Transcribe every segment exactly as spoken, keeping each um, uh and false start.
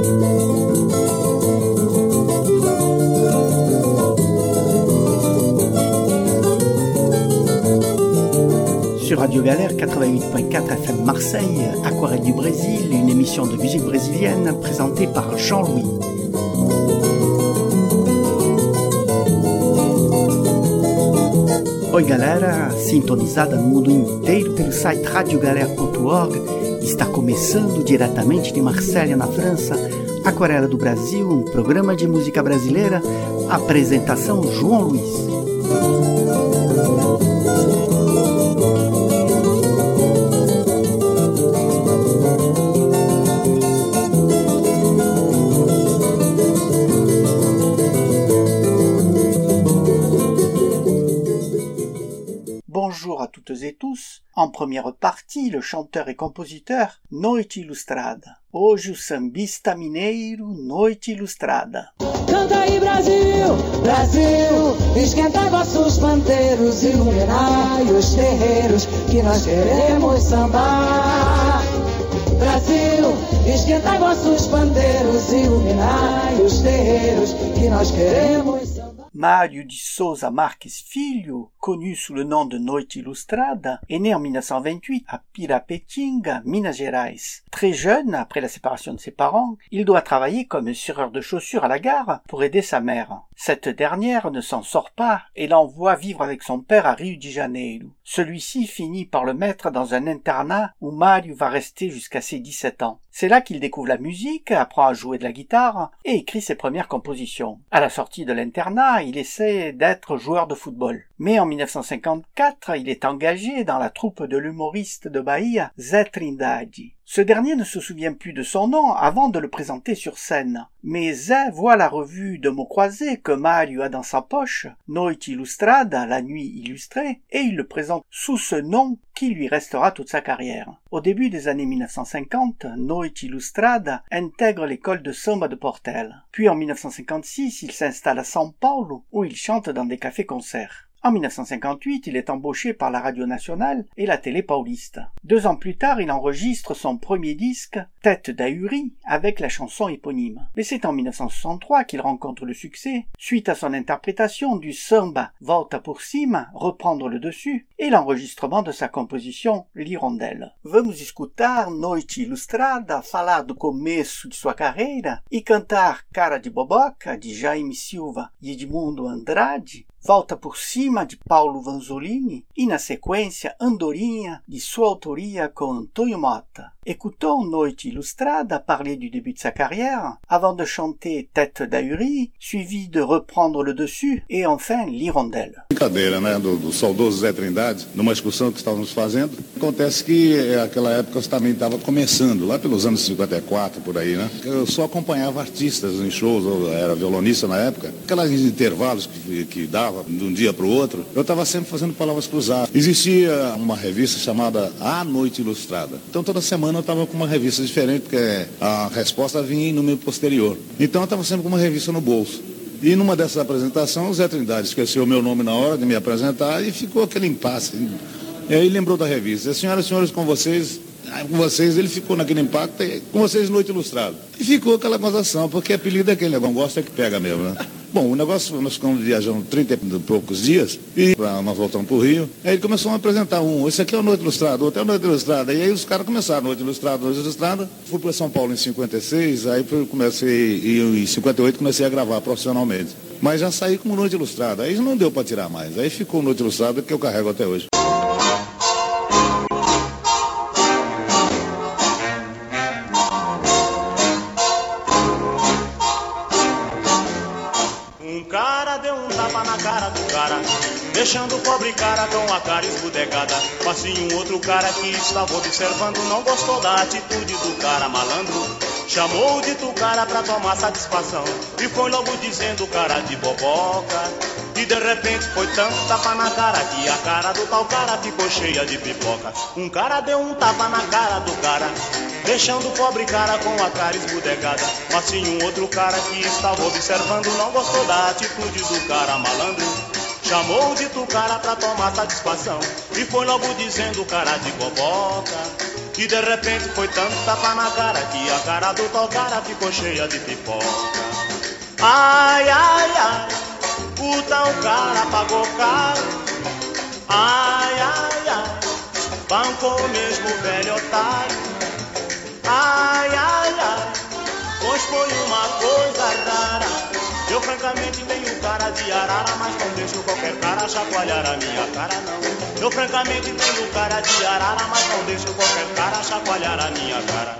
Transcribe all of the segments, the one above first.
Sur Radio Galère quatre-vingt-huit point quatre F M Marseille, Aquarelle du Brésil, une émission de musique brésilienne présentée par Jean-Louis. Oi galera, sintonizada no mundo inteiro pelo site radio galère ponto org, está começando diretamente de Marselha, na França, Aquarela do Brasil, um programa de música brasileira, apresentação João Luiz. Bonjour à toutes et tous. En première partie, le chanteur et compositeur Noite Ilustrada. Hoje o sambista mineiro Noite Ilustrada. Canta aí Brasil, Brasil, esquenta vossos panteiros, iluminai os terreiros que nós queremos sambar. Brasil, esquenta vossos panteiros, iluminai os terreiros que nós queremos sambar. Mário de Souza Marques Filho, connu sous le nom de Noite Ilustrada, est né en mille neuf cent vingt-huit à Pirapetinga, Minas Gerais. Très jeune, après la séparation de ses parents, il doit travailler comme serreur de chaussures à la gare pour aider sa mère. Cette dernière ne s'en sort pas et l'envoie vivre avec son père à Rio de Janeiro. Celui-ci finit par le mettre dans un internat où Mário va rester jusqu'à ses dix-sept ans. C'est là qu'il découvre la musique, apprend à jouer de la guitare et écrit ses premières compositions. À la sortie de l'internat, il essaie d'être joueur de football. Mais en mille neuf cent cinquante-quatre, il est engagé dans la troupe de l'humoriste de Bahia, Zé Trindade. Ce dernier ne se souvient plus de son nom avant de le présenter sur scène. Mais Zé voit la revue de mots croisés que Mário a dans sa poche, Noite Ilustrada, la nuit illustrée, et il le présente sous ce nom qui lui restera toute sa carrière. Au début des années mille neuf cent cinquante, Noite Ilustrada intègre l'école de samba de Portela. Puis en mille neuf cent cinquante-six, il s'installe à São Paulo, où il chante dans des cafés-concerts. En mille neuf cent cinquante-huit, il est embauché par la Radio Nationale et la Télé Pauliste. Deux ans plus tard, il enregistre son premier disque, Tête d'Ahuri, avec la chanson éponyme. Mais c'est en mille neuf cent soixante-trois qu'il rencontre le succès, suite à son interprétation du samba Volta por Cima, Reprendre le dessus, et l'enregistrement de sa composition L'Hirondelle. Vamos escutar Noite Ilustrada falar do começo de sua carreira e cantar Cara de Boboca, de Jaime Silva e Edmundo Andrade, Volta por Cima, de Paulo Vanzolini, e na sequência Andorinha, de sua autoria com Antônio Mota. Écoutons Noite Ilustrada parler du début de sa carrière, avant de chanter Tête d'Ahuri, suivi de Reprendre le dessus, et enfin L'Hirondelle. Brincadeira, né, do, do saudoso Zé Trindade, numa excursão que estávamos fazendo. Acontece que aquela época eu também estava começando, lá pelos anos cinquenta e quatro, por aí, né? Eu só acompanhava artistas em shows, eu era violonista na época, aqueles intervalos que, que dava de um dia para o outro, eu estava sempre fazendo palavras cruzadas. Existia uma revista chamada A Noite Ilustrada. Então toda semana eu estava com uma revista diferente, porque a resposta vinha em número posterior. Então eu estava sempre com uma revista no bolso. E numa dessas apresentações, o Zé Trindade esqueceu o meu nome na hora de me apresentar e ficou aquele impasse. E aí lembrou da revista. Senhoras e senhores, com vocês... com vocês, ele ficou naquele impacto, com vocês Noite Ilustrada. E ficou aquela gozação, porque apelido é aquele negócio, gosta é que pega mesmo, né? Bom, o negócio, nós ficamos viajando trinta e poucos dias, e pra, nós voltamos para o Rio, aí ele começou a apresentar um, esse aqui é o Noite Ilustrada, outro é o Noite Ilustrada, e aí os caras começaram, Noite Ilustrada, Noite Ilustrada, fui para São Paulo em cinquenta e seis, aí eu comecei, e em cinquenta e oito comecei a gravar profissionalmente. Mas já saí como Noite Ilustrada, aí não deu para tirar mais, aí ficou Noite Ilustrada, que eu carrego até hoje. Deixando o pobre cara com a cara esbudegada. Mas sim um outro cara que estava observando não gostou da atitude do cara malandro. Chamou o dito cara pra tomar satisfação e foi logo dizendo cara de boboca. E de repente foi tanto tapa na cara que a cara do tal cara ficou cheia de pipoca. Um cara deu um tapa na cara do cara, deixando o pobre cara com a cara esbudegada. Mas sim um outro cara que estava observando não gostou da atitude do cara malandro. Chamou o dito cara pra tomar satisfação e foi logo dizendo cara de boboca. E de repente foi tanto tapa na cara que a cara do tal cara ficou cheia de pipoca. Ai, ai, ai, o tal cara pagou caro. Ai, ai, ai, bancou mesmo o velho otário. Ai, ai, ai, pois foi uma coisa rara. Eu francamente tenho cara de arara, mas não deixo qualquer cara chacoalhar a minha cara não. Eu francamente tenho cara de arara, mas não deixo qualquer cara chacoalhar a minha cara.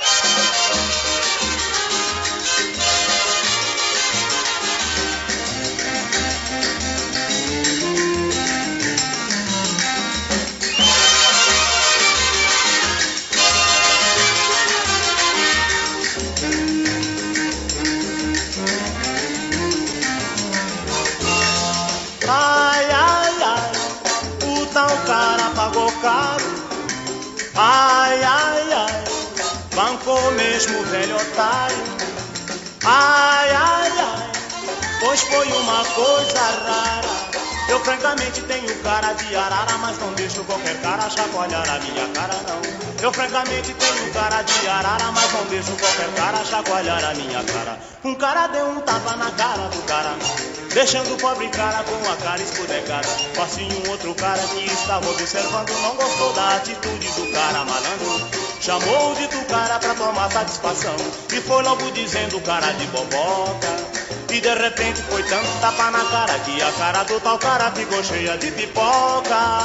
Ai, ai, ai, bancou mesmo o velho otário. Ai, ai, ai, pois foi uma coisa rara. Eu francamente tenho cara de arara, mas não deixo qualquer cara chacoalhar a minha cara não. Eu francamente tenho cara de arara, mas não deixo qualquer cara chacoalhar a minha cara. Um cara deu um tapa na cara do cara, deixando o pobre cara com a cara esbudegada. Assim um outro cara que estava observando não gostou da atitude do cara malandro. Chamou de tu cara pra tomar satisfação e foi logo dizendo cara de boboca. E de repente foi tanto tapa na cara que a cara do tal cara ficou cheia de pipoca.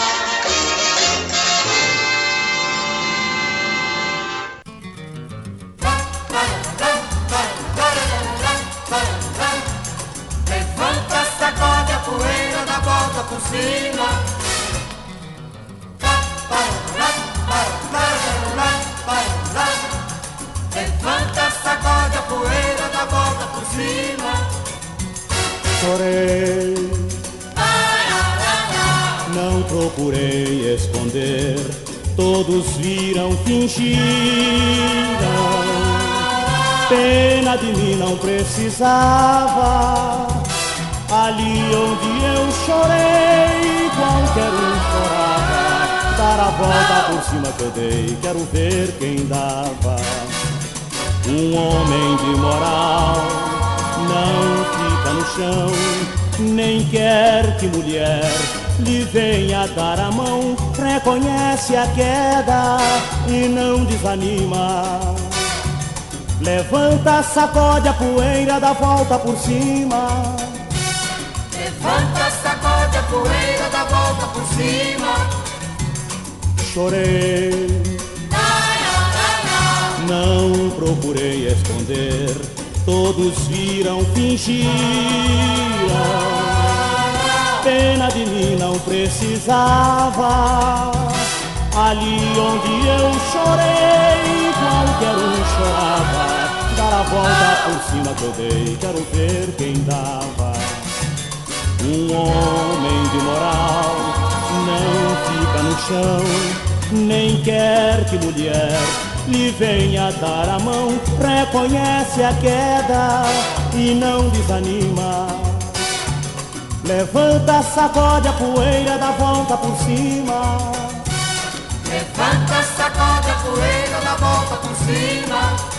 Levanta, sacode a poeira, dá volta por cima. Levanta, sacode a poeira, dá volta por cima. Chorei, não procurei esconder, todos viram, fingiram. Pena de mim não precisava. Ali onde eu chorei, qualquer um chorava. Dar a volta por cima que eu dei, quero ver quem dava. Um homem de moral não fica no chão, nem quer que mulher lhe venha dar a mão. Reconhece a queda e não desanima. Levanta, sacode a poeira, dá volta por cima. Levanta, sacode a poeira, dá volta por cima. Chorei, não procurei esconder, todos viram, fingiram. Pena de mim não precisava. Ali onde eu chorei, qualquer um chorava. Dar a volta por cima que eu dei, quero ver quem dava. Um homem de moral não fica no chão, nem quer que mulher lhe venha dar a mão. Reconhece a queda e não desanima. Levanta, sacode a poeira, dá volta por cima. Levanta, sacode a poeira, dá volta por cima.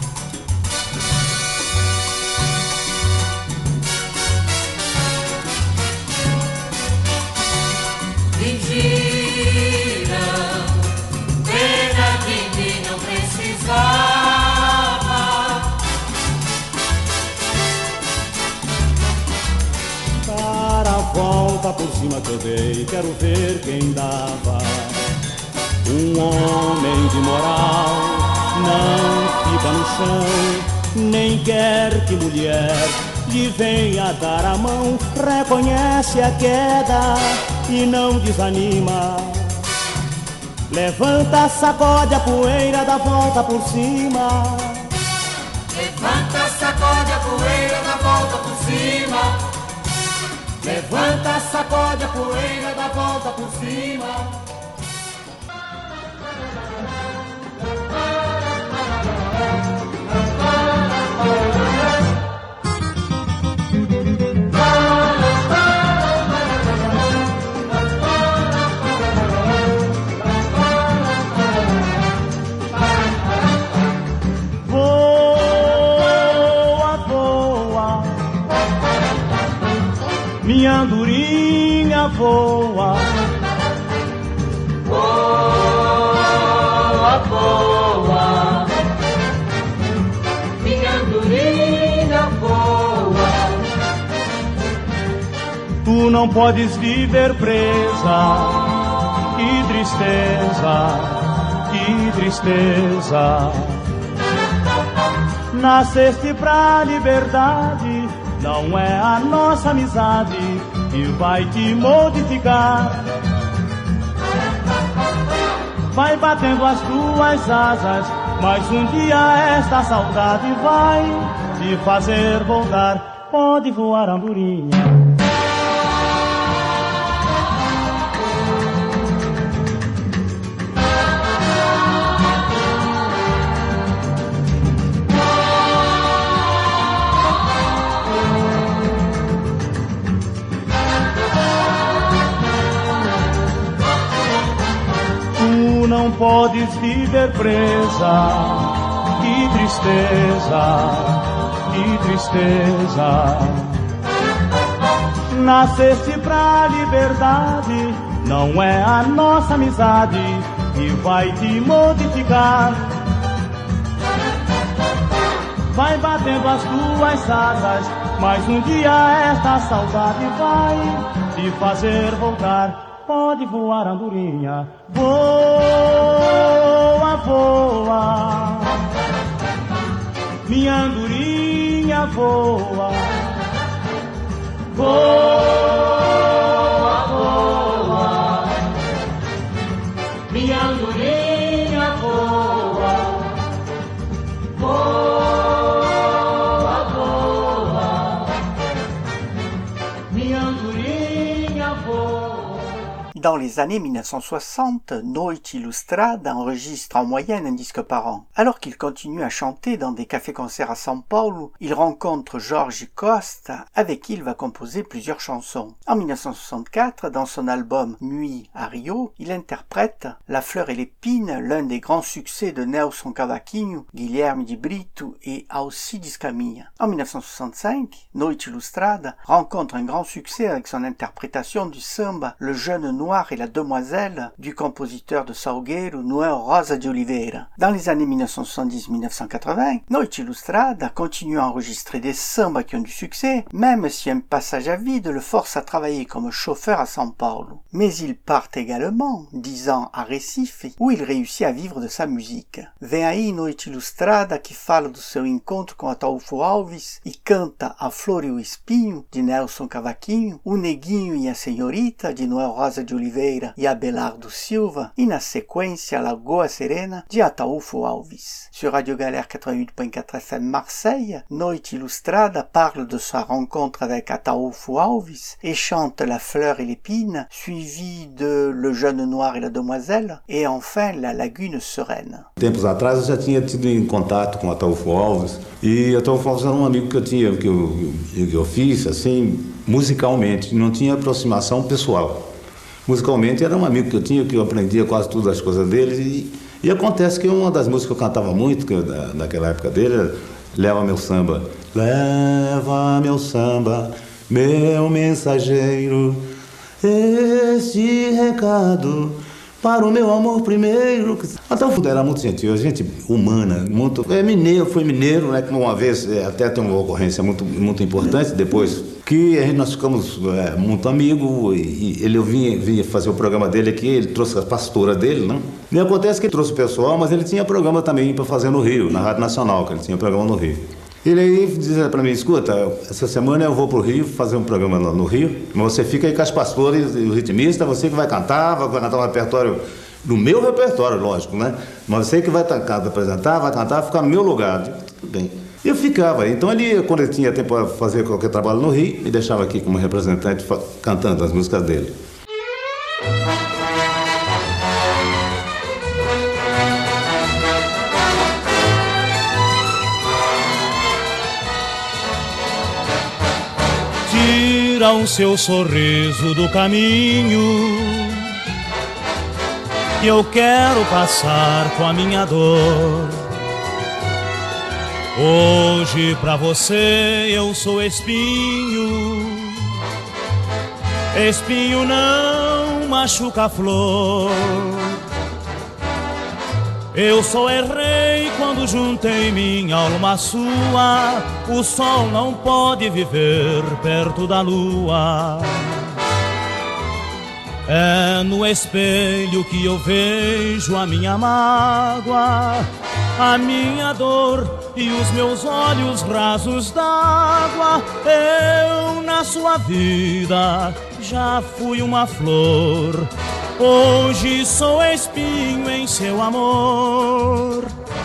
Fingiram, pena de mim não precisava. Dar a volta por cima que eu dei, quero ver quem dava. Um homem de moral não fica no chão, nem quer que mulher lhe venha dar a mão. Reconhece a queda e não desanima. Levanta, sacode a poeira, dá volta por cima. Levanta, sacode a poeira, dá volta por cima. Levanta, sacode a poeira, dá volta por cima. minha andorinha voa. Voa, voa, minha andorinha voa. Tu não podes viver presa, que tristeza, que tristeza. Nasceste pra liberdade, não é a nossa amizade que vai te modificar. Vai batendo as tuas asas, mas um dia esta saudade vai te fazer voltar. Pode voar, andorinha. Não podes viver presa, que tristeza, que tristeza. Nasceste pra liberdade, não é a nossa amizade que vai te modificar. Vai batendo as tuas asas, mas um dia esta saudade vai te fazer voltar. Pode voar, andorinha, voa, voa, minha andorinha voa, voa, voa, minha andorinha voa, voa, voa, minha andorinha voa. Dans les années mille neuf cent soixante, Noite Ilustrada enregistre en moyenne un disque par an. Alors qu'il continue à chanter dans des cafés-concerts à São Paulo, il rencontre Jorge Costa, avec qui il va composer plusieurs chansons. En mille neuf cent soixante-quatre, dans son album Nuit à Rio, il interprète La fleur et l'épine, l'un des grands succès de Nelson Cavaquinho, Guilherme de Brito et Alcides Caminha. En mille neuf cent soixante-cinq, Noite Ilustrada rencontre un grand succès avec son interprétation du samba Le jeune noir et la demoiselle du compositeur de Salgueiro, Noel Rosa de Oliveira. Dans les années mille neuf cent soixante-dix à mille neuf cent quatre-vingts, Noite Ilustrada continue à enregistrer des sambas qui ont du succès, même si un passage à vide le force à travailler comme chauffeur à São Paulo. Mais il part également, dix ans à Recife, où il réussit à vivre de sa musique. Vem aí Noite Ilustrada, que fala do seu encontro com Ataúfo Alves e canta A Flor e o Espinho, de Nelson Cavaquinho, O Neguinho e a Senhorita, de Noel Rosa de Oliveira e Abelardo Silva, e na sequência Lagoa Serena, de Ataúfo Alves. Sur Radio Galère quatre-vingt-huit point quatre F M Marseille, Noite Ilustrada parle de sa rencontre avec Ataúfo Alves et chante La fleur et l'épine, suivi de Le jeune noir et la demoiselle, et enfin La lagune sereine. Tempos atrás eu já tinha tido em contato com Ataúfo Alves, e Ataúfo Alves era um amigo que eu tinha, que eu, que eu fiz assim, musicalmente, não tinha aproximação pessoal. Musicalmente era um amigo que eu tinha, que eu aprendia quase todas as coisas dele, e, e acontece que uma das músicas que eu cantava muito, que eu, da, naquela época dele, era Leva Meu Samba. Leva meu samba, meu mensageiro, este recado para o meu amor primeiro. Até o fundo era muito gentil, gente humana, muito... É mineiro, foi mineiro, né, que uma vez, até tem uma ocorrência muito, muito importante depois, que a gente, nós ficamos é, muito amigos, e, e ele eu vinha, vinha fazer o programa dele aqui, ele trouxe a pastora dele, né? E acontece que ele trouxe o pessoal, mas ele tinha programa também para fazer no Rio, na Rádio Nacional, que ele tinha programa no Rio. Ele aí dizia para mim, escuta, essa semana eu vou pro Rio fazer um programa no, no Rio, mas você fica aí com as pastoras e o ritmista, você que vai cantar, vai cantar um repertório, no meu repertório, lógico, né? Mas você que vai apresentar, vai cantar, ficar no meu lugar. Eu digo, tudo bem. Eu ficava, então ele, quando ele tinha tempo para fazer qualquer trabalho no Rio, me deixava aqui como representante cantando as músicas dele. Tira o seu sorriso do caminho, que eu quero passar com a minha dor. Hoje pra você eu sou espinho, Espinho não machuca a flor. Eu só errei quando juntei minha alma à sua. O sol não pode viver perto da lua. É no espelho que eu vejo a minha mágoa, a minha dor e os meus olhos rasos d'água. Eu na sua vida já fui uma flor, hoje sou espinho em seu amor.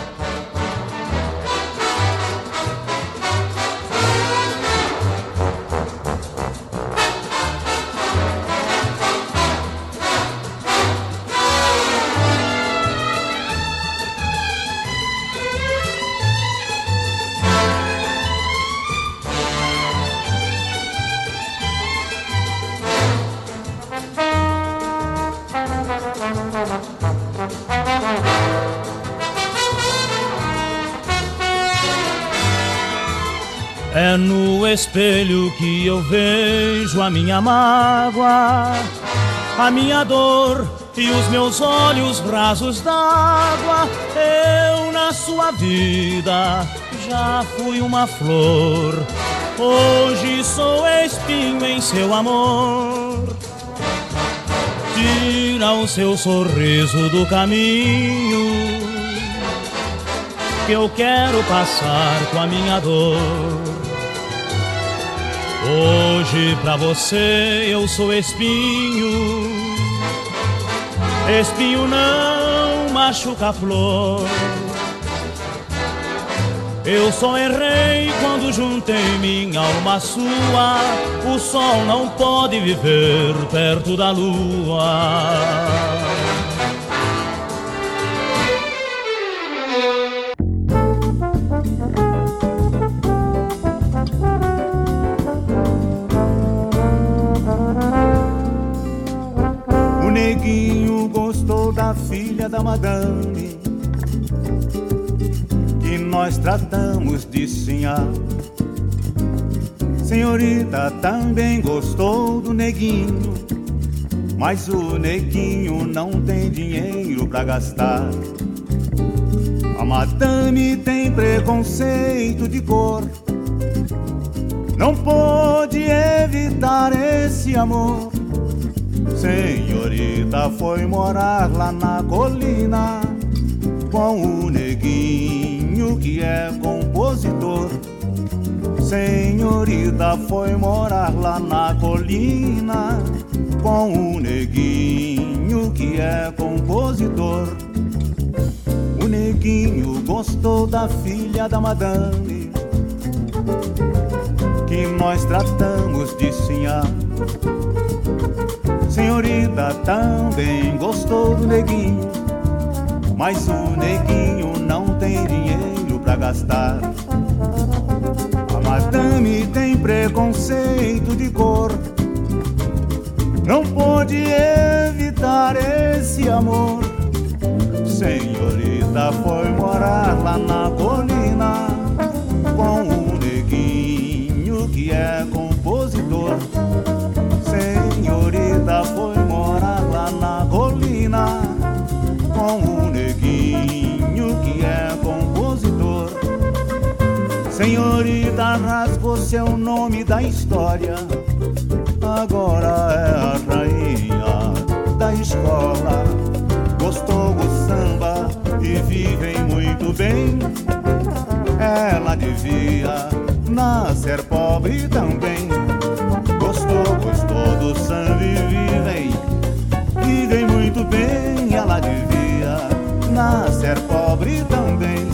É no espelho que eu vejo a minha mágoa, a minha dor e os meus olhos rasos d'água. Eu na sua vida já fui uma flor, hoje sou espinho em seu amor. Tira o seu sorriso do caminho, que eu quero passar com a minha dor. Hoje pra você eu sou espinho, espinho não machuca a flor. Eu só errei quando juntei minha alma à sua. O sol não pode viver perto da lua. O neguinho gostou da filha da madame, que nós tratamos de sinhá. Senhorita também gostou do neguinho, mas o neguinho não tem dinheiro pra gastar. A madame tem preconceito de cor, não pôde evitar esse amor. Senhorita foi morar lá na colina com o neguinho que é compositor. Senhorita foi morar lá na colina com o neguinho que é compositor. O neguinho gostou da filha da madame, que nós tratamos de sinhá. Senhorita também gostou do neguinho, mas o neguinho não tem dinheiro pra gastar. A madame tem preconceito de cor, não pôde evitar esse amor. Senhorita foi morar lá na colina com o neguinho que é compositor. Senhorita foi morar lá na colina com o neguinho que é compositor. Senhorita rasgou seu nome da história, agora é a rainha da escola. Gostou do samba e vivem muito bem. Ela devia nascer pobre também. Gostou, gostou do samba e vivem, vivem muito bem. Ela devia nascer pobre também.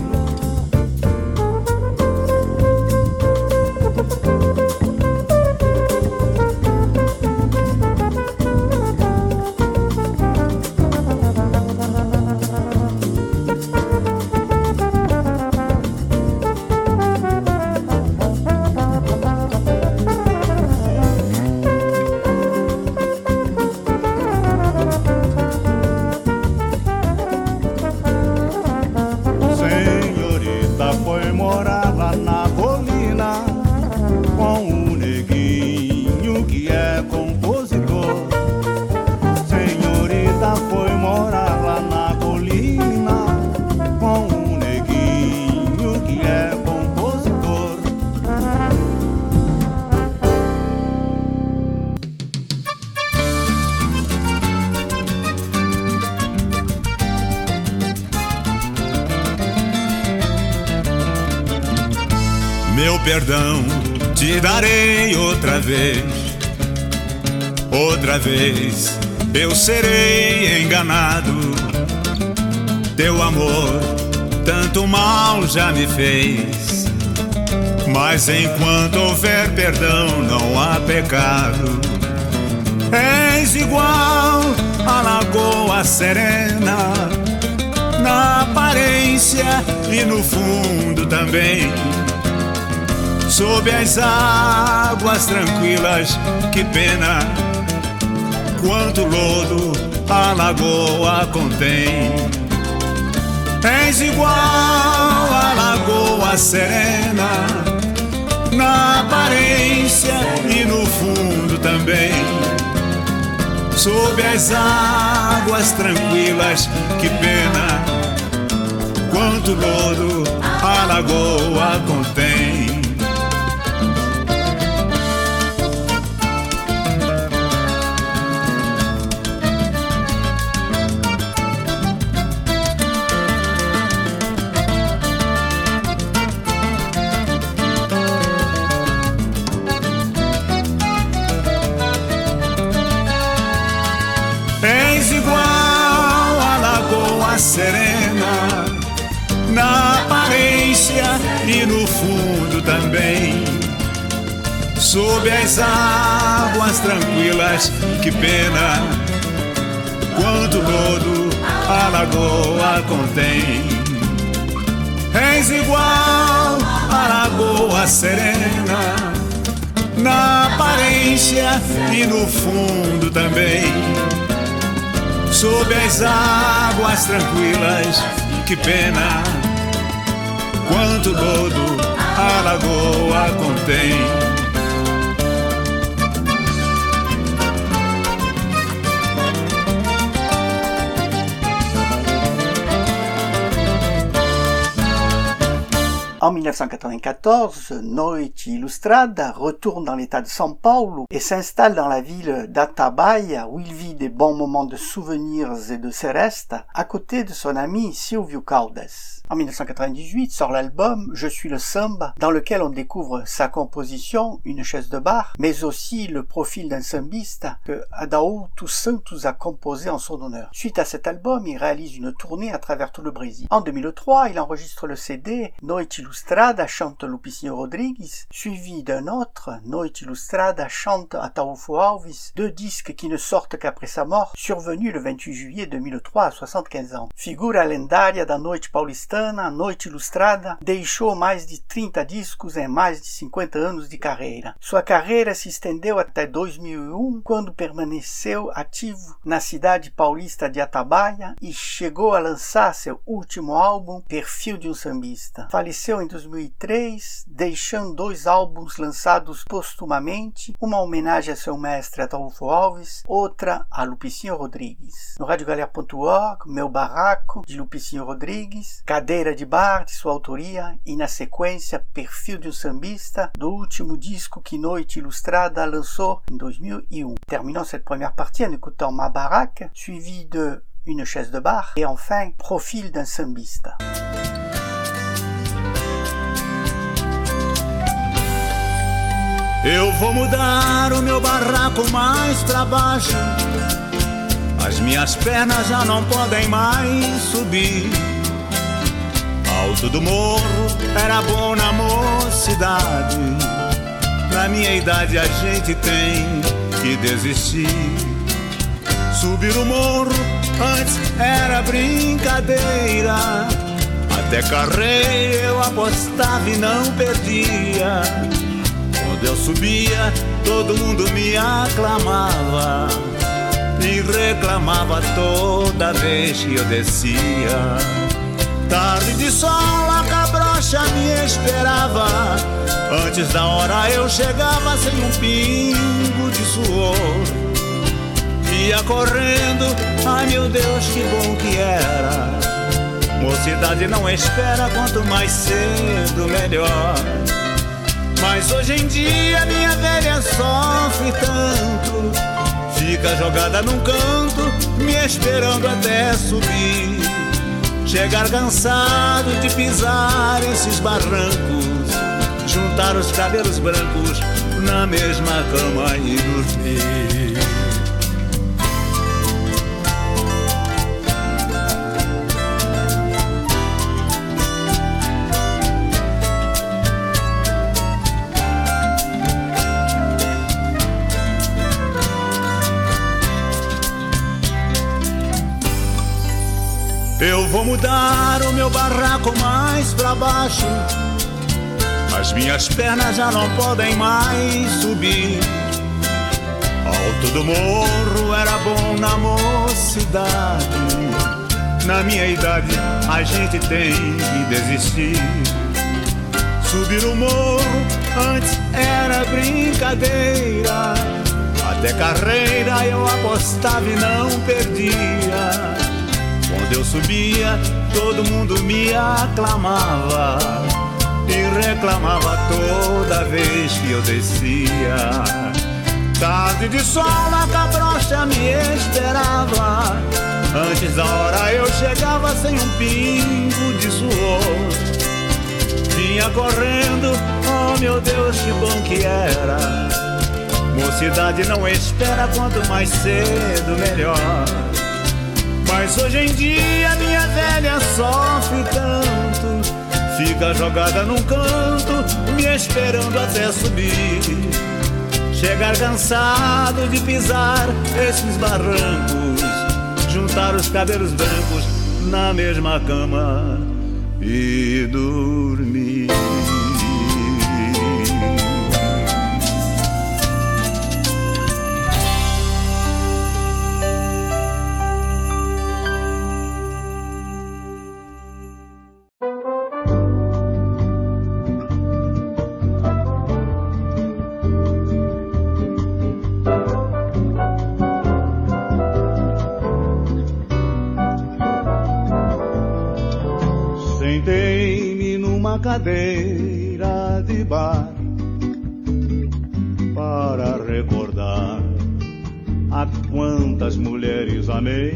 Meu perdão te darei outra vez. Outra vez eu serei enganado. Teu amor tanto mal já me fez. Mas enquanto houver perdão não há pecado. És igual à lagoa serena, na aparência e no fundo também. Sob as águas tranquilas, que pena, quanto lodo a lagoa contém. És igual à lagoa serena, na aparência e no fundo também. Sob as águas tranquilas, que pena, quanto lodo a lagoa contém. Serena, na aparência e no fundo também. Sob as águas tranquilas, que pena, quanto lodo a lagoa contém. És igual à lagoa serena, na aparência e no fundo também. Sob as águas tranquilas, que pena, quanto lodo a lagoa contém. En mille neuf cent quatre-vingt-quatorze, Noite Ilustrada retourne dans l'état de São Paulo et s'installe dans la ville d'Atabaia où il vit des bons moments de souvenirs et de seresta à côté de son ami Silvio Caldas. En mille neuf cent quatre-vingt-dix-huit sort l'album Je suis le samba dans lequel on découvre sa composition, Une chaise de bar, mais aussi le profil d'un sambista que Adaú dos Santos a composé en son honneur. Suite à cet album, il réalise une tournée à travers tout le Brésil. En deux mille trois, il enregistre le C D Noite Ilustrada chante Lupicínio Rodrigues, suivi d'un autre, Noite Ilustrada chante Ataúfo Alves, deux disques qui ne sortent qu'après sa mort, survenu le vingt-huit juillet deux mille trois à soixante-quinze ans. Figura lendária da noite paulistana, Noite Ilustrada deixou mais de trinta discos em mais de cinquenta anos de carreira. Sua carreira se estendeu até dois mil e um, quando permaneceu ativo na cidade paulista de Atabaia e chegou a lançar seu último álbum, Perfil de um Sambista. Faleceu em dois mil e três, deixando dois álbuns lançados postumamente, uma homenagem a seu mestre Ataúfo Alves, outra a Lupicínio Rodrigues. No rádio galera ponto org, Meu Barraco, de Lupicínio Rodrigues, Cadeira de Bar, de sua autoria, e na sequência Perfil de um Sambista, do último disco que Noite Ilustrada lançou em dois mil e um. Terminons cette première partie en écoutant Ma Baraque, suivi de Une chaise de bar, et enfin Profil d'un sambista. Eu vou mudar o meu barraco mais pra baixo. As minhas pernas já não podem mais subir. Alto do morro era bom na mocidade. Na minha idade a gente tem que desistir. Subir o morro antes era brincadeira. Até carreira eu apostava e não perdia. Quando eu subia, todo mundo me aclamava e reclamava toda vez que eu descia. Tarde de sol, a cabrocha me esperava. Antes da hora eu chegava sem um pingo de suor. Ia correndo, ai meu Deus, que bom que era. Mocidade não espera, quanto mais cedo melhor. Mas hoje em dia minha velha sofre tanto. Fica jogada num canto, me esperando até subir. Chegar cansado de pisar esses barrancos. juntar os cabelos brancos na mesma cama e dormir. Eu vou mudar o meu barraco mais pra baixo. As minhas pernas já não podem mais subir. Alto do morro era bom na mocidade. Na minha idade a gente tem que desistir. Subir o morro antes era brincadeira. Até carreira eu apostava e não perdia. Quando eu subia, todo mundo me aclamava e reclamava toda vez que eu descia. Tarde de sol a cabrocha me esperava. Antes da hora eu chegava sem um pingo de suor. Vinha correndo, oh meu Deus, que bom que era. Mocidade não espera, quanto mais cedo melhor. Mas hoje em dia minha velha sofre tanto, fica jogada num canto, me esperando até subir. Chegar cansado de pisar esses barrancos, juntar os cabelos brancos na mesma cama e dormir. Cadeira de bar para recordar a quantas mulheres amei.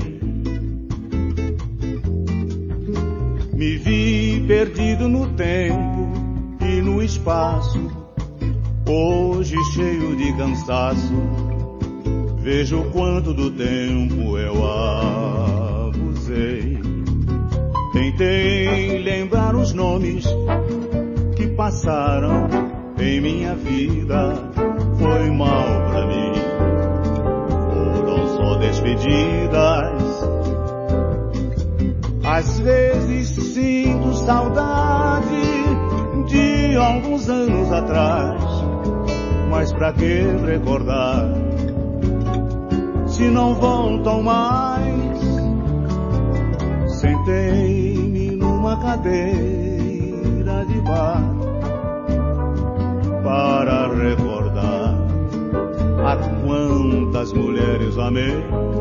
Me vi perdido no tempo e no espaço, hoje cheio de cansaço. Vejo o quanto do tempo eu abusei. Tentei lembrar os nomes que passaram em minha vida. Foi mal pra mim, foram só despedidas. Às vezes sinto saudade de alguns anos atrás, mas pra que recordar se não voltam mais? Sentei-me numa cadeira de bar para recordar a quantas mulheres amei.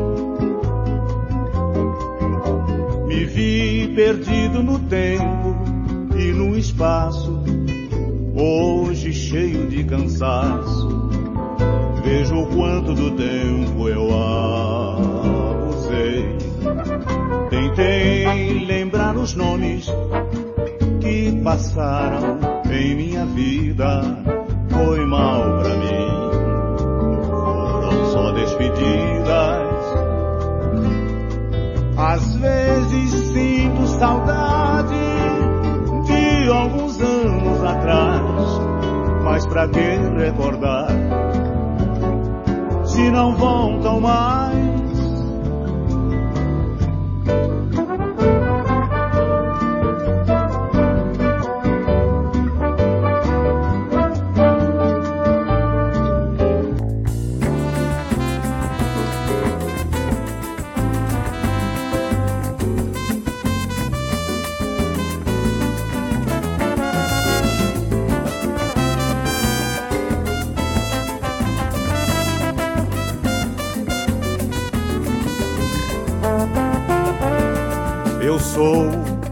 Me vi perdido no tempo e no espaço, hoje cheio de cansaço. Vejo o quanto do tempo eu abusei. Tentei lembrar os nomes que passaram em minha vida. Foi mal pra mim, foram só despedidas. Às vezes sinto saudade de alguns anos atrás, mas pra que recordar se não voltam mais? Eu sou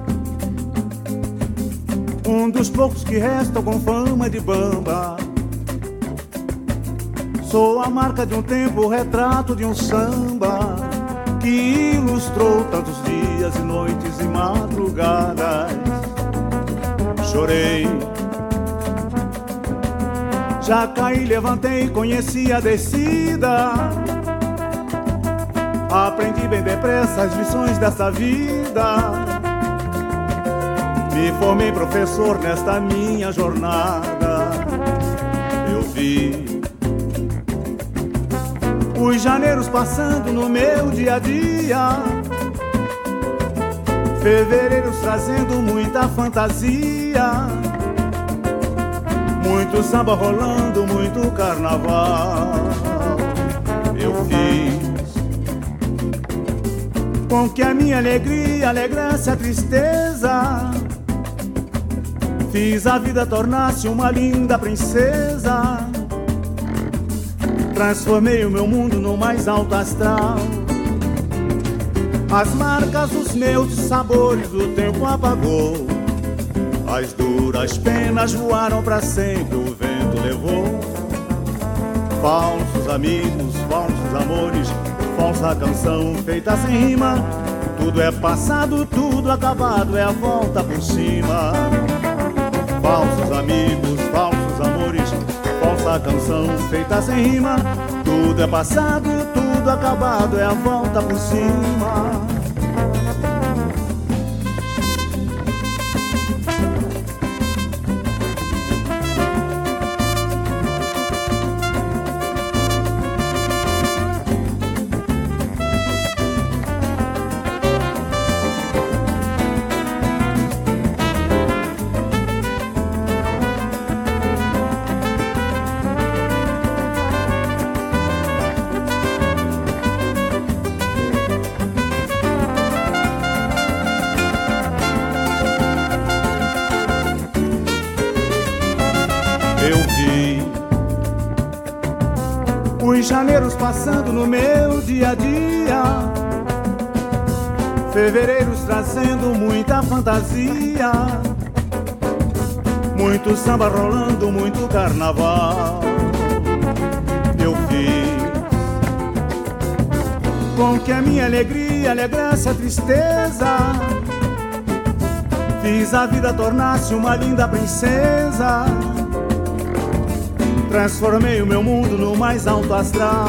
um dos poucos que restam com fama de bamba. Sou a marca de um tempo, o retrato de um samba que ilustrou tantos dias e noites e madrugadas. Chorei Já caí, levantei, conheci a descida. Aprendi bem depressa as lições dessa vida. Me formei professor nesta minha jornada. Eu vi os janeiros passando no meu dia a dia, fevereiros trazendo muita fantasia, muito samba rolando, muito carnaval. Eu fiz com que a minha alegria alegrasse a tristeza, fiz a vida tornar-se uma linda princesa, transformei o meu mundo no mais alto astral. As marcas dos meus sabores o tempo apagou, as duras penas voaram pra sempre, o vento levou. Falsos amigos, falsos amores, falsa canção feita sem rima. Tudo é passado, tudo acabado, é a volta por cima. Falsos amigos, falsos amores, falsa canção feita sem rima. Tudo é passado, tudo acabado, é a volta por cima. Os janeiros passando no meu dia a dia, fevereiros trazendo muita fantasia, muito samba rolando, muito carnaval. Eu fiz com que a minha alegria alegrasse a tristeza, fiz a vida tornar-se uma linda princesa, transformei o meu mundo no mais alto astral.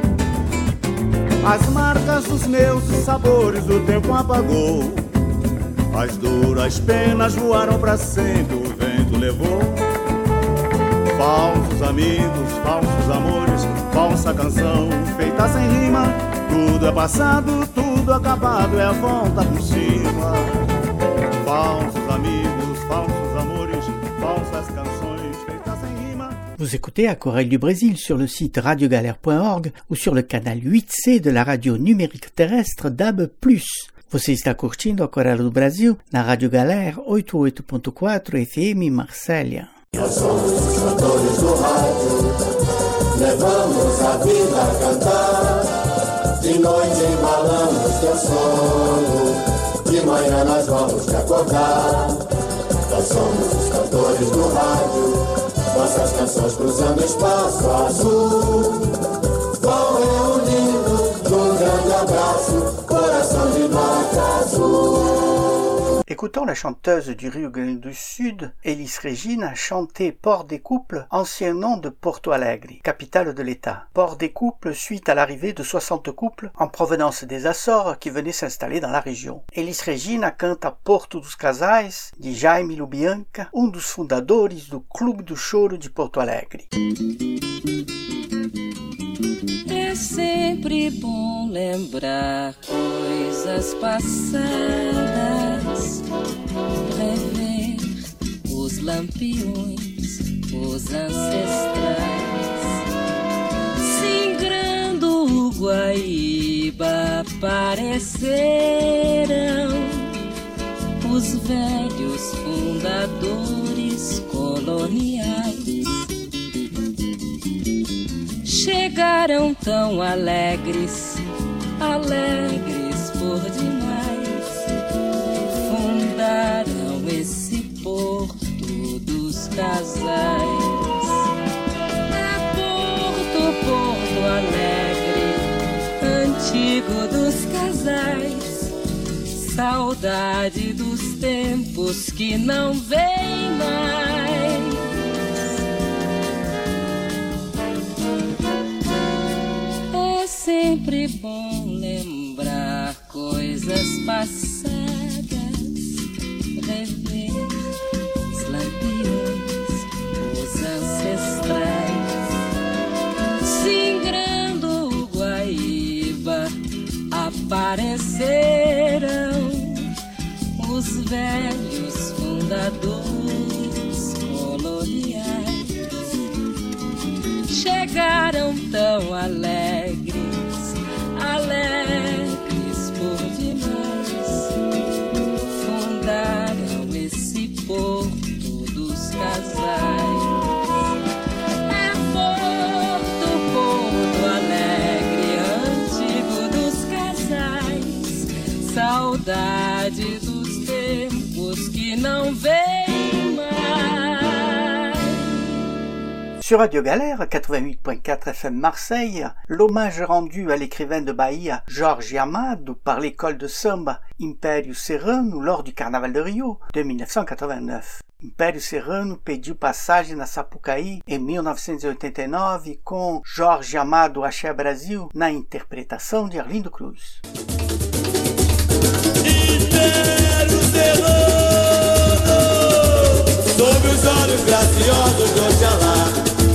As marcas dos meus sabores o tempo apagou, as duras penas voaram pra sempre, o vento levou. Falsos amigos, falsos amores, falsa canção feita sem rima. Tudo é passado, tudo acabado, é a volta por cima. Falsos amigos, falsos amores, falsas canções feitas sem rima. Vous écoutez Aquarelle du Brésil sur le site radio galère point org ou sur le canal huit C de la radio numérique terrestre D A B plus. Você está curtindo Aquarelle do Brasil na Rádio Galera oitenta e oito ponto quatro F M Marsella. Nós somos os cantores do rádio, levamos a vida a cantar. De noite embalamos teu sono, de manhã nós vamos te acordar. Nós somos os cantores do rádio, nossas canções cruzando espaço azul. Vão reunindo num grande abraço, coração de norte azul. Écoutant la chanteuse du Rio Grande du Sud, Elis Regina, chanter Port des Couples, ancien nom de Porto Alegre, capitale de l'État. Port des Couples suite à l'arrivée de soixante couples en provenance des Açores qui venaient s'installer dans la région. Elis Regina canta Porto dos Casais, de Jaime Lubianca, um dos fundadores do Clube do Choro de Porto Alegre. É sempre bom lembrar coisas passadas, rever os lampiões, os ancestrais, singrando o Guaíba apareceram os velhos fundadores coloniais. Chegaram tão alegres, alegres por demais, fundaram esse Porto dos Casais. É Porto, Porto Alegre, antigo dos casais, saudade dos tempos que não vêm mais. sempre bom lembrar coisas passadas, rever os lampiões, os ancestrais, singrando Guaíba, apareceram os velhos fundadores coloniais. Chegaram tão alegres, alegres por demais. Fundaram esse porto dos casais. É Porto, Porto Alegre, antigo dos casais. Saudade dos tempos que não vêm mais. Sur Radio Galère, quatre-vingt-huit point quatre F M Marseille, l'hommage rendu à l'écrivain de Bahia Jorge Amado par l'école de samba Império Serrano lors du Carnaval de Rio de mille neuf cent quatre-vingt-neuf. Império Serrano pediu passagem na Sapucaí em mil novecentos e oitenta e nove com Jorge Amado Axé Brasil na interpretação de Arlindo Cruz. Império Serrano, sob os olhos graciosos de Oxalá,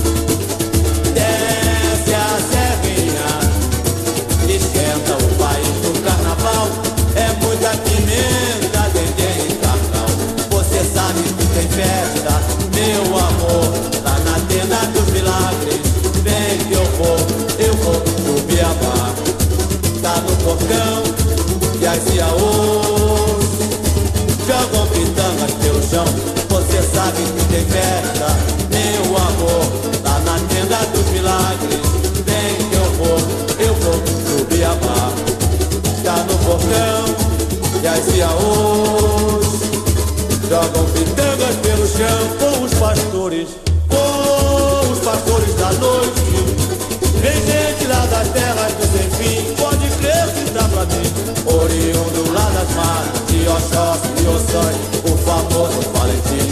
desce a serrinha, esquenta o país do carnaval. É muita pimenta, dendê e carcal. Você sabe que tem festa, meu amor, lá na tenda dos milagres. Vem que eu vou, eu vou subir a barra. Tá no porcão e as iaôs jogam pitangas pelo chão. Você sabe que tem festa, meu amor, lá na tenda dos milagres. Vem que eu vou, eu vou subir a barra. Tá no portão e as iaôs jogam pitangas pelo chão. Com os pastores, com os pastores da noite. Vem gente lá das terras do sem fim, pode crer que dá pra mim. Oriundo lá das matas, de Oxóssi e Ossói, o famoso Valentim.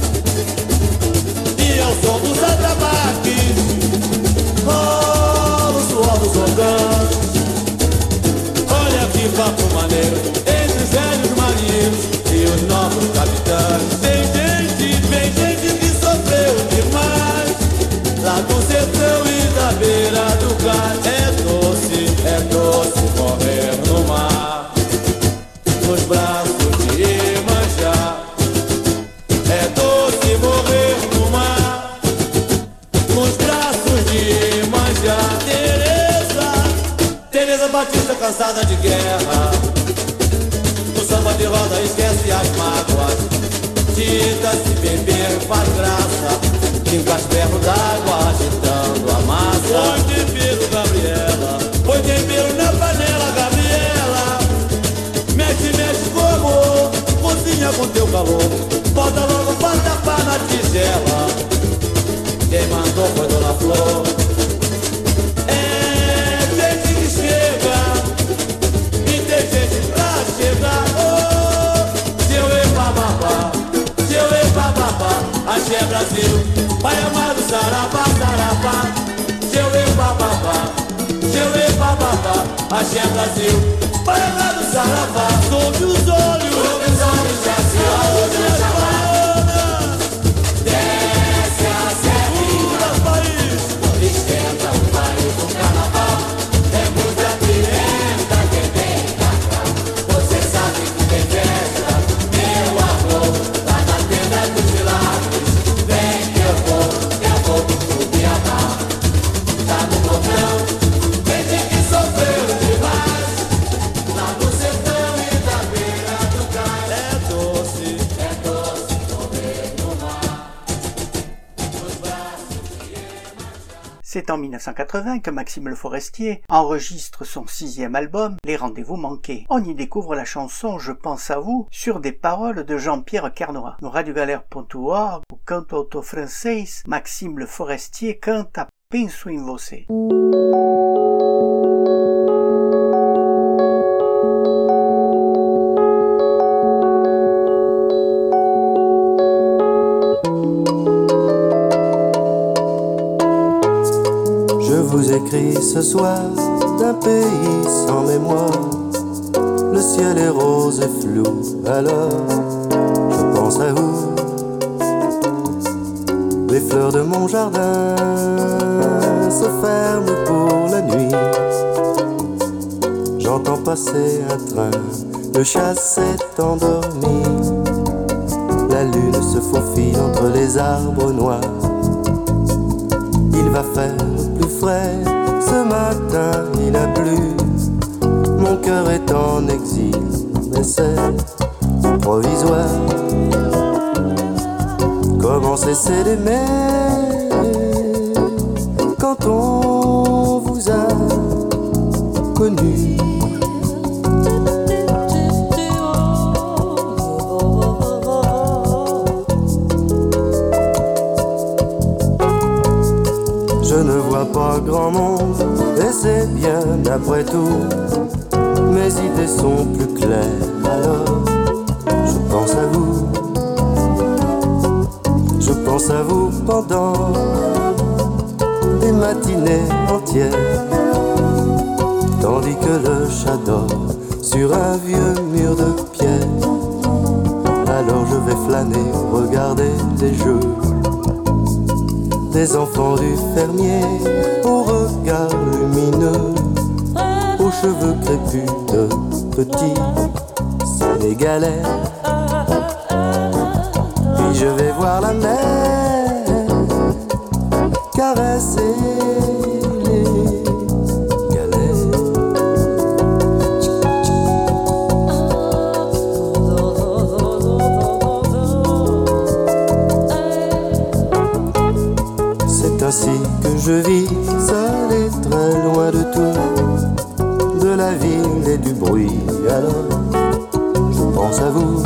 E ao som dos atabaques, rola o suor dos ongãs. Olha que papo maneiro, entre os velhos marinheiros e os novos capitães. Tem gente, vem gente que sofreu demais, lá do sertão e da beira do cais. É doce, é doce morrer no mar, nos braços de Iemanjá. É doce morrer no mar, nos braços de Iemanjá. Tereza, Tereza Batista cansada de guerra, no samba de roda esquece as mágoas. Tita se beber faz graça, fincas perto d'água agitando a massa. Põe tempero, Gabriela, põe tempero na panela, Gabriela. Mexe, mexe com amor, cozinha com teu calor. Bota logo pra tapar na tigela. Quem mandou foi Dona Flor. É gente que chega e tem gente pra chegar. Oh, seu e-bababá, seu e-bababá, axé Brasil. Pai amado, sarabá, sarabá, seu e-bababá, seu e-bababá, axé Brasil. Pai amado, sarabá, sob os olhos, sob os olhos graciosos de Oxalá. Desce a serrinha, país, esquenta o país do carnaval. É muita pimenta que tem cacau. Você sabe que tem festa, meu amor, lá na tenda dos milagres. Vem que eu vou, eu vou subir a barra. Tá no portão, vem de que sofreu demais, lá no sertão e da beira do cais. É doce, é doce morrer no mar, nos braços de Iemanjá. C'est en mille neuf cent quatre-vingts que Maxime Le Forestier enregistre son sixième album, Les Rendez-vous Manqués. On y découvre la chanson Je pense à vous sur des paroles de Jean-Pierre Carnoy. No radiogalère ponto org, o cantautor francês Maxime Le Forestier canta Penso em Você. Je vous écris ce soir d'un pays sans mémoire. Le ciel est rose et flou, alors je pense à vous. Les fleurs de mon jardin se ferment pour la nuit. J'entends passer un train, le chasse est endormi. La lune se faufile entre les arbres noirs. Il va faire plus frais, ce matin il a plu. Mon cœur est en exil, mais c'est provisoire. Comment cesser d'aimer quand on vous a connu? Je ne vois pas grand monde, et c'est bien après tout. Mes idées sont plus claires, alors je pense à vous. Je pense à vous pendant des matinées entières, tandis que le chat dort sur un vieux mur de pierre. Alors je vais flâner, regarder les jeux des enfants du fermier, au regard lumineux, aux cheveux crépus de petits Sénégalais. Puis je vais voir la mer caresser les galets. C'est ainsi que je vis, seul et très loin de tout, de la ville et du bruit. Alors je pense à vous.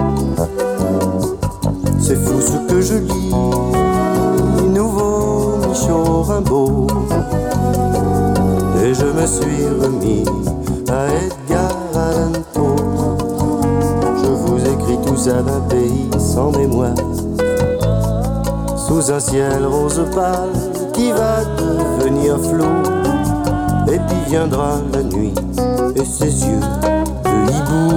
C'est fou ce que je lis, nouveau Michaud Rimbaud. Et je me suis remis à Edgar Allan Poe. Je vous écris tout ça d'un pays sans mémoire, sous un ciel rose pâle qui va devenir flou. Et puis viendra la nuit et ses yeux de hibou.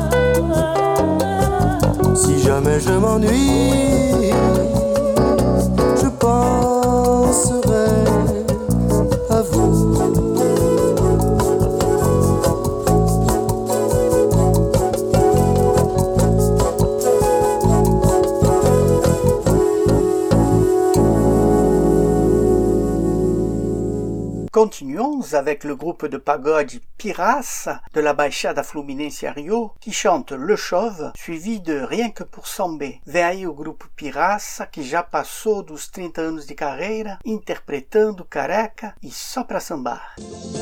Si jamais je m'ennuie, je penserai à vous. Continuons avec le groupe de pagode Piras de la Baixada Fluminense Rio qui chante Le Chove, suivi de Rien que por Sambé. Vem aí o grupo Piras, que já passou dos trinta anos de carreira, interpretando Careca e Só Pra Sambar.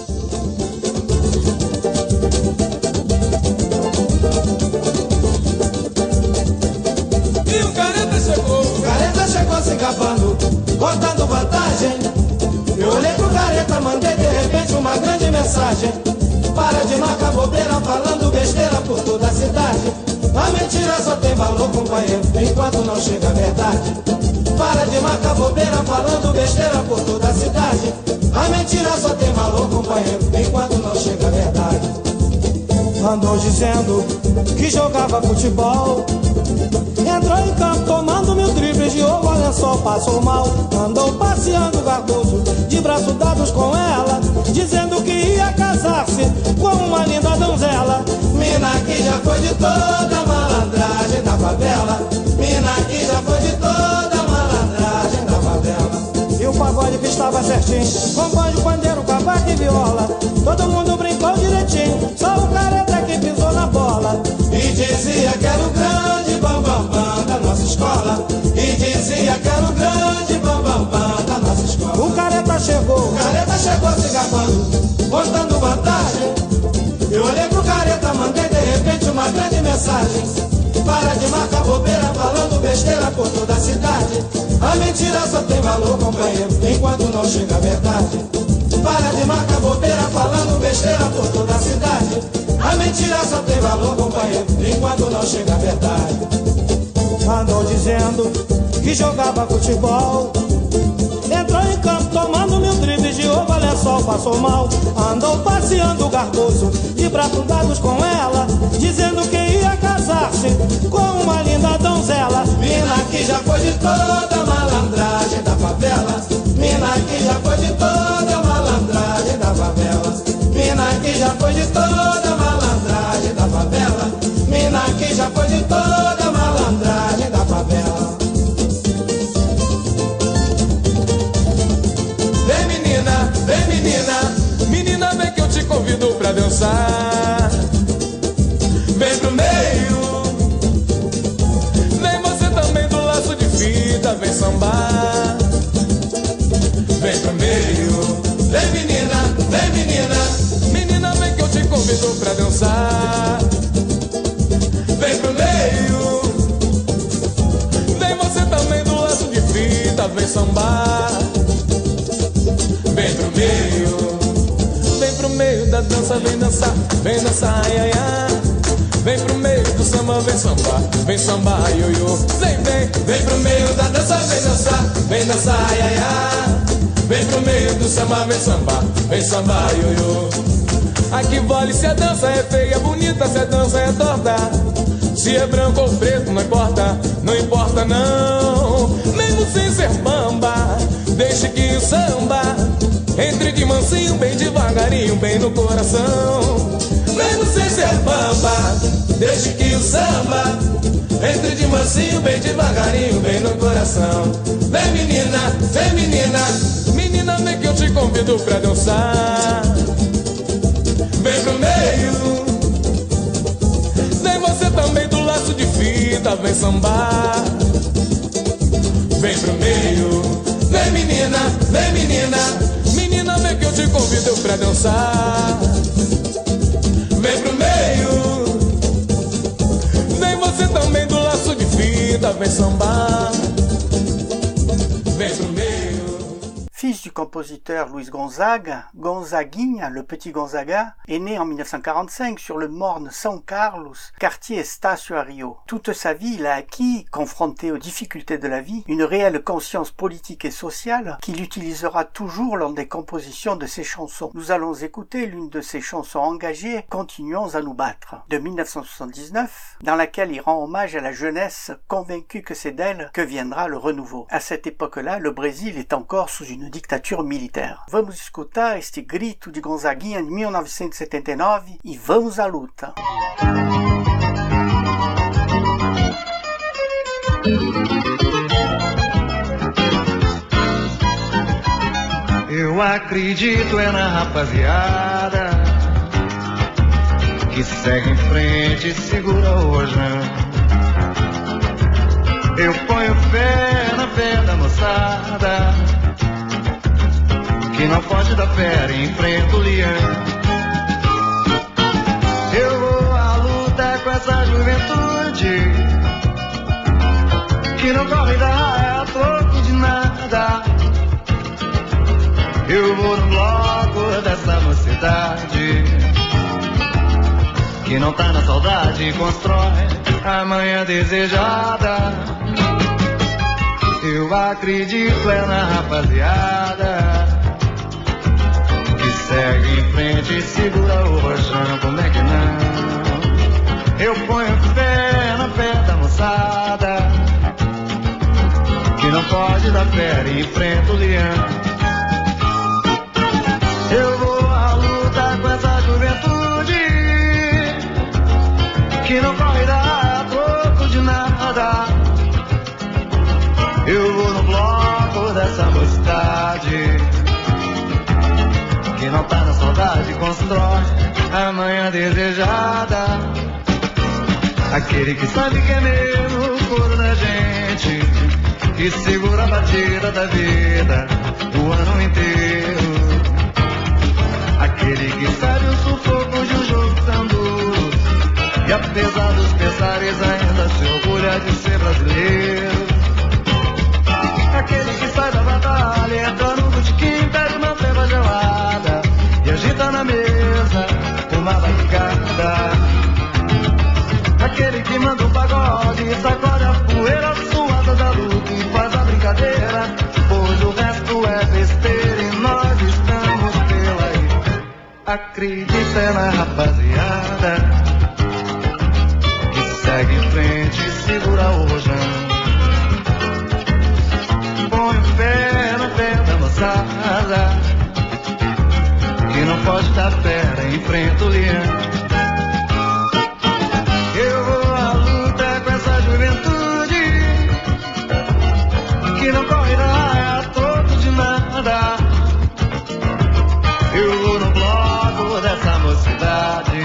E o Careta chegou, o Careta chegou se gabando, botando vantagem. Eu olhei pro Careta, mandei de repente uma grande mensagem. Para de marcar bobeira, falando besteira por toda a cidade. A mentira só tem valor, companheiro, enquanto não chega a verdade. Para de marcar bobeira, falando besteira por toda a cidade. A mentira só tem valor, companheiro, enquanto não chega a verdade. Andou dizendo que jogava futebol, entrou em campo tomando mil triples de ovo, olha só, passou mal. Andou passeando garboso, de braços dados com ela, dizendo que ia casar-se com uma linda donzela. Mina que já foi de toda a malandragem da favela. Mina que já foi de toda a malandragem da favela. E o pagode que estava certinho, com banjo, pandeiro, cavaco e viola. Todo mundo brincou direitinho, só o Careta que pisou na bola. E dizia que era o grande bambambam bam, bam, da nossa escola. E dizia que era o grande bambambam bam, bam, da nossa escola. O Careta chegou, o Careta chegou se gabando, mostrando vantagem. Eu olhei pro Careta, mandei de repente uma grande mensagem. Para de marcar bobeira, falando besteira por toda a cidade. A mentira só tem valor, companheiro, enquanto não chega a verdade. Para de marcar bobeira, falando besteira por toda a cidade. A mentira só tem valor, companheiro, enquanto não chega a verdade. Andou dizendo que jogava futebol, entrou em campo tomando mil dribles de ovo, olha só, passou mal, andou passeando garboso, de braços dados com ela, dizendo que ia casar-se com uma linda donzela. Mina que já foi de toda a malandragem da favela, mina que já foi de toda a malandragem da favela, mina que já foi de toda a malandragem da favela, mina que já foi de toda a malandragem da favela. Vem menina, vem menina, menina vem que eu te convido pra dançar. Vem pro meio, vem você também do laço de fita, vem sambar. Vem pro meio, vem menina, vem menina, menina vem que eu te convido pra dançar. Vem pro meio, vem você também do laço de fita, vem sambar. Vem pro meio, vem pro meio da dança, vem dançar, vem dançar, ai, ai, ai. Vem pro meio do samba, vem sambar, vem sambar, ioiô. Vem, vem, vem pro meio da dança, vem dançar, vem dançar, ai, ai, ai. Vem pro meio do samba, vem sambar, vem sambar, ioiô. Aqui vale se a dança é feia, bonita, se a dança é torta, se é branco ou preto, não importa, não importa não. Mesmo sem ser bamba, deixe que o samba entre de mansinho, bem devagarinho, bem no coração. Mesmo sem ser bamba, deixe que o samba entre de mansinho, bem devagarinho, bem no coração. Vem menina, vem menina, menina vem que eu te convido pra dançar. Vem pro meio, vem você também do laço de fita, vem sambar. Vem pro meio, vem menina, vem menina, menina vem que eu te convido pra dançar. Vem pro meio, vem você também do laço de fita, vem sambar. Vem pro meio. Fils du compositeur Luis Gonzaga, Gonzaguinha, le petit Gonzaga, est né en mille neuf cent quarante-cinq sur le morne São Carlos, quartier Estácio à Rio. Toute sa vie, il a acquis, confronté aux difficultés de la vie, une réelle conscience politique et sociale qu'il utilisera toujours lors des compositions de ses chansons. Nous allons écouter l'une de ses chansons engagées, Continuons à nous battre, de mille neuf cent soixante-dix-neuf, dans laquelle il rend hommage à la jeunesse convaincue que c'est d'elle que viendra le renouveau. À cette époque-là, le Brésil est encore sous une dictatura militar. Vamos escutar este grito de Gonzaguinha de mille neuf cent setenta e nove e vamos à luta. Eu acredito é na rapaziada que segue em frente e segura o rojão. Eu ponho fé na fé da moçada que não foge da fera e enfrenta o leão. Eu vou à luta com essa juventude que não corre da troco de nada. Eu vou no bloco dessa mocidade que não tá na saudade e constrói a manhã desejada. Eu acredito é na rapaziada segue em frente e segura o rojão, como é que não? Eu ponho fé na fé da moçada que não pode dar fé e enfrenta o leão. Eu vou à luta com essa juventude que não corre dar troco de nada. Eu vou no bloco dessa mocidade que não tá na saudade, constrói a manhã desejada. Aquele que sabe que é mesmo o couro da gente, que segura a batida da vida o ano inteiro. Aquele que sabe o sufoco de um jogo tão duro e apesar dos pesares ainda se orgulha de ser brasileiro. Aquele que sai da batalha, entra no botequim, pede uma cerveja gelada e agita na mesa uma barricada. Aquele que manda um pagode e sacode a poeira suada da luta e faz a brincadeira, pois o resto é besteira e nós estamos pela acredita é na rapaziada que segue em frente e segura o rojão. Põe o pé no pé da moçada que não pode dar pedra, enfrenta o leão. Eu vou à luta com essa juventude que não corre na a troco de nada. Eu vou no bloco dessa mocidade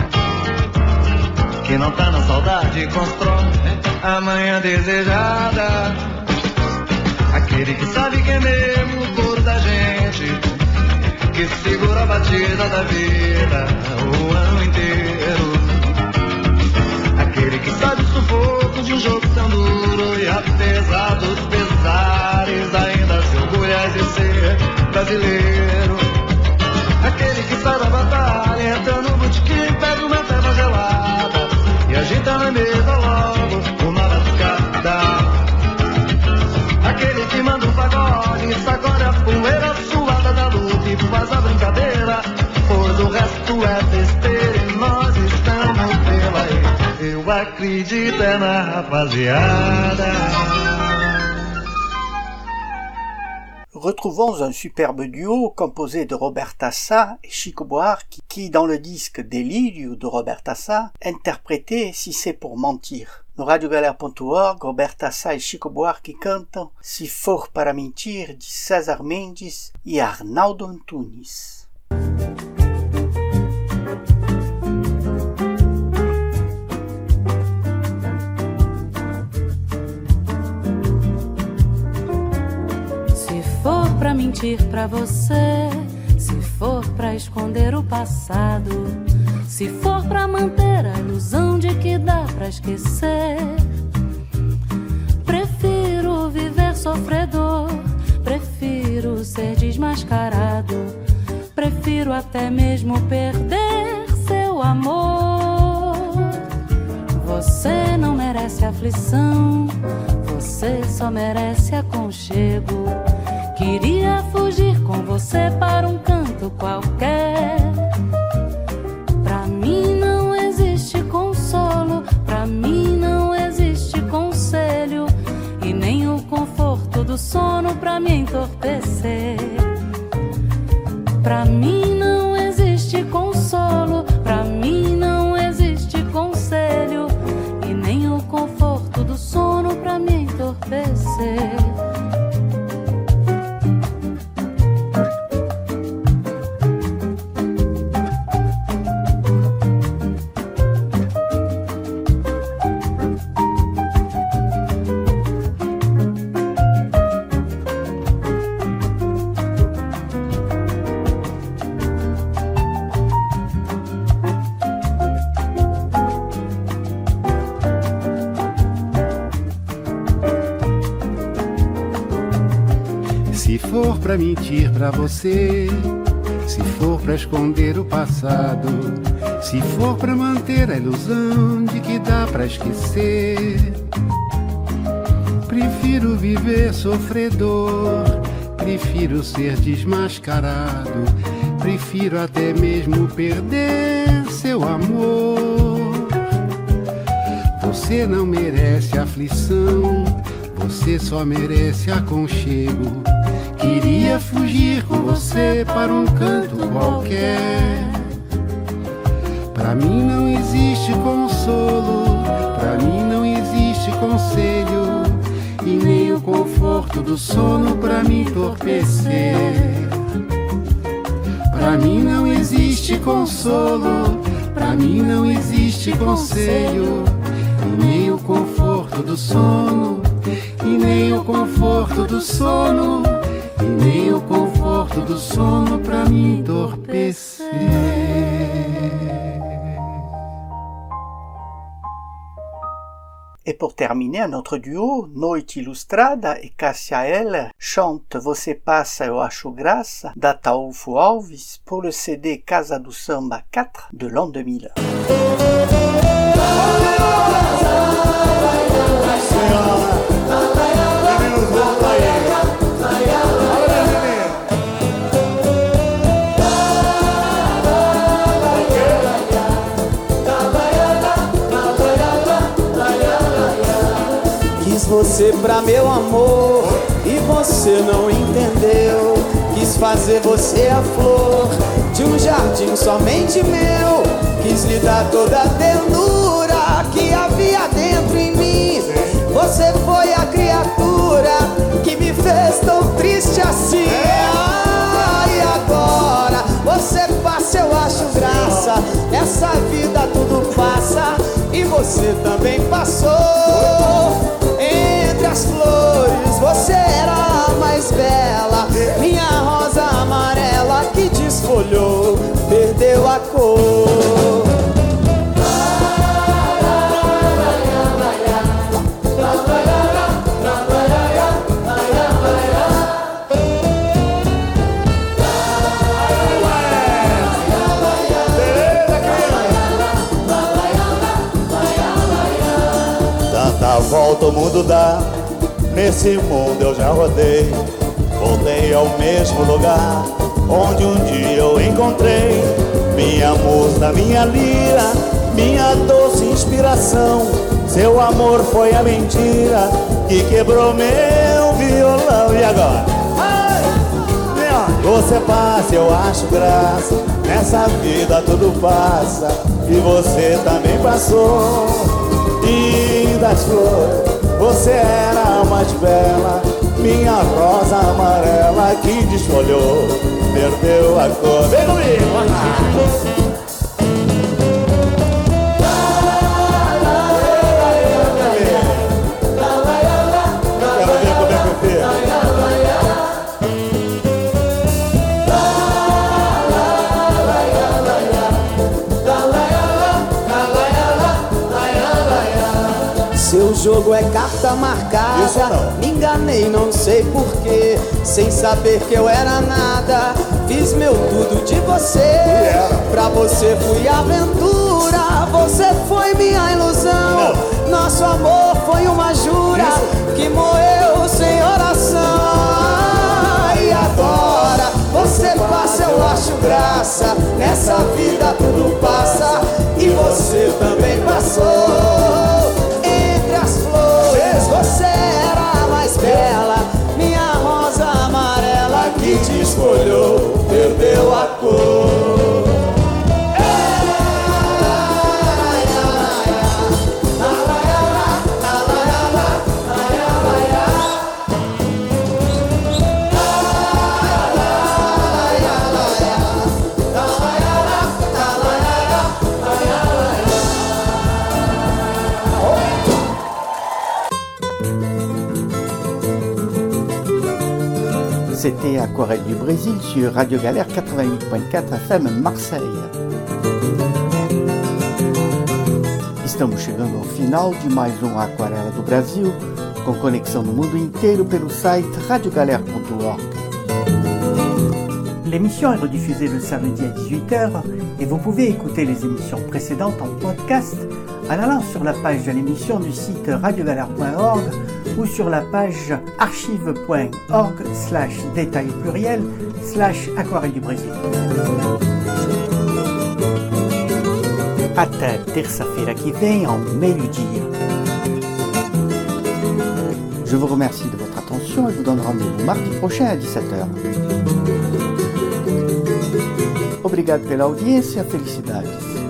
que não tá na saudade, constrói a manhã desejada. Aquele que sabe que é mesmo o couro da gente, que segura a batida da vida o ano inteiro. Aquele que sabe o sufoco de um jogo tão duro e apesar dos pesares ainda se orgulha de ser brasileiro. Aquele que sai da batalha, entra no botequim, pega uma terra gelada e agita na mesa logo uma batucada. Aquele que manda um pagode, sacode a poeira suada da luta e faz a brincadeira, pois o resto é besteira e nós estamos pela aí. Eu acredito é na rapaziada. Retrouvons un superbe duo composé de Roberta Sá et Chico Buarque qui, dans le disque Délírio de Roberta Sá, interprétait Si c'est pour mentir. No radio galera ponto org, Roberta Sá e Chico Buarque cantam Se for para mentir, de César Mendes e Arnaldo Antunes. Pra mentir pra você, se for pra esconder o passado, se for pra manter a ilusão de que dá pra esquecer, prefiro viver sofredor, prefiro ser desmascarado, prefiro até mesmo perder seu amor. Você não merece aflição, você só merece aconchego. Queria fugir com você para um canto qualquer. Pra mim não existe consolo, pra mim não existe conselho, e nem o conforto do sono pra me entorpecer. Pra mim não existe consolo, pra mim não existe conselho, e nem o conforto do sono pra me entorpecer. Se for pra mentir pra você, se for pra esconder o passado, se for pra manter a ilusão de que dá pra esquecer, prefiro viver sofredor, prefiro ser desmascarado, prefiro até mesmo perder seu amor. Você não merece aflição, você só merece aconchego. Queria fugir com você para um canto qualquer. Pra mim não existe consolo, pra mim não existe conselho, e nem o conforto do sono pra me entorpecer. Pra mim não existe consolo, pra mim não existe conselho, e nem o conforto do sono, e nem o conforto do sono, e nem o conforto do sono pra me entorpecer. Et pour terminer, un autre duo, Noite Ilustrada et Cássia Eller chantent Você Passa Eu Acho Graça d'Ataúfo Alves pour le C D Casa do Samba quatre de l'an deux mille. você pra meu amor e você não entendeu. Quis fazer você a flor de um jardim somente meu. Quis lhe dar toda a ternura que havia dentro em mim. Você foi a criatura que me fez tão triste assim. Ah, e agora você passa, eu acho graça. Nessa vida tudo passa e você também passou. Entre as flores você era a mais bela, minha rosa amarela que desfolhou, perdeu a cor. Tanta volta o mundo dá, nesse mundo eu já rodei. Voltei ao mesmo lugar onde um dia eu encontrei minha musa, minha lira, minha doce inspiração. Seu amor foi a mentira que quebrou meu violão. E agora? Ai, você passa, eu acho graça. Nessa vida tudo passa e você também passou. E das flores você era a mais bela, minha rosa amarela que desfolhou, perdeu a cor. Vem comigo! Seu jogo é carta marcada. Isso não. Me enganei, não sei porquê. Sem saber que eu era nada, fiz meu tudo de você. Pra você fui aventura, você foi minha ilusão. Não. Nosso amor foi uma jura. Isso. Que morreu sem oração. E agora você passa, eu acho graça. Nessa vida tudo passa e você também passou. As flores, você era a mais bela, minha rosa amarela que te escolheu, perdeu a cor. C'était Aquarelle du Brésil sur Radio Galère quatre-vingt-huit point quatre F M Marseille. Estamos chegando ao final de mais um Aquarela do Brasil, com conexão no mundo inteiro pelo site radio galère ponto org. L'émission est rediffusée le samedi à dix-huit heures et vous pouvez écouter les émissions précédentes en podcast en allant sur la page de l'émission du site radio galère point org ou sur la page archive point org slash détail pluriel slash aquarelle du Brésil. Até terça-feira que vem, ao meio-dia. Je vous remercie de votre attention et vous donne rendez-vous mardi prochain à dix-sept heures. Obrigado pela audiência, felicidades.